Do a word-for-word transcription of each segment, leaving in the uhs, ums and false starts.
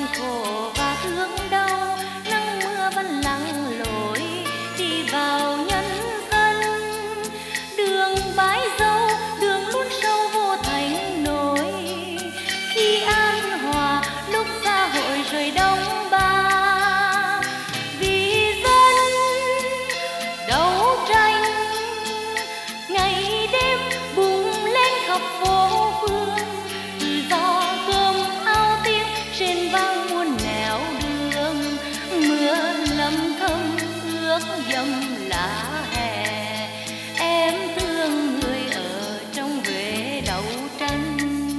khổ và thương đau, nắng mưa vẫn lặng lội đi vào nhân dân. Đường bãi dâu, đường luôn sâu vô thành nổi, khi an hòa lúc xã hội rồi đông ba. Vì dân đấu tranh ngày đêm bùng lên khắp phố phường, tự do cơm áo tiếng trên vang muôn nẻo đường. Mưa lầm thầm ướt dầm lá hè, em thương người ở trong Huế đấu tranh.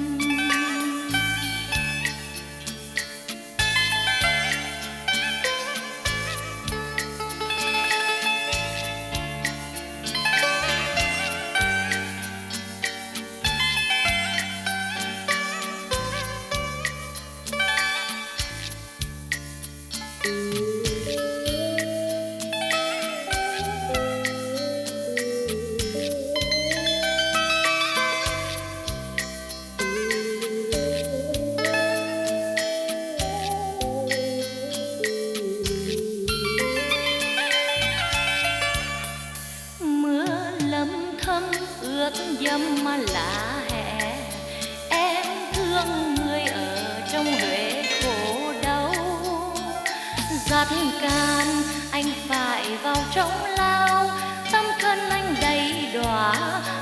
Ướt dầm mà lá hè, em thương người ở trong Huế khổ đau. Giặt can anh phải vào trong lao, tâm thân anh đầy đọa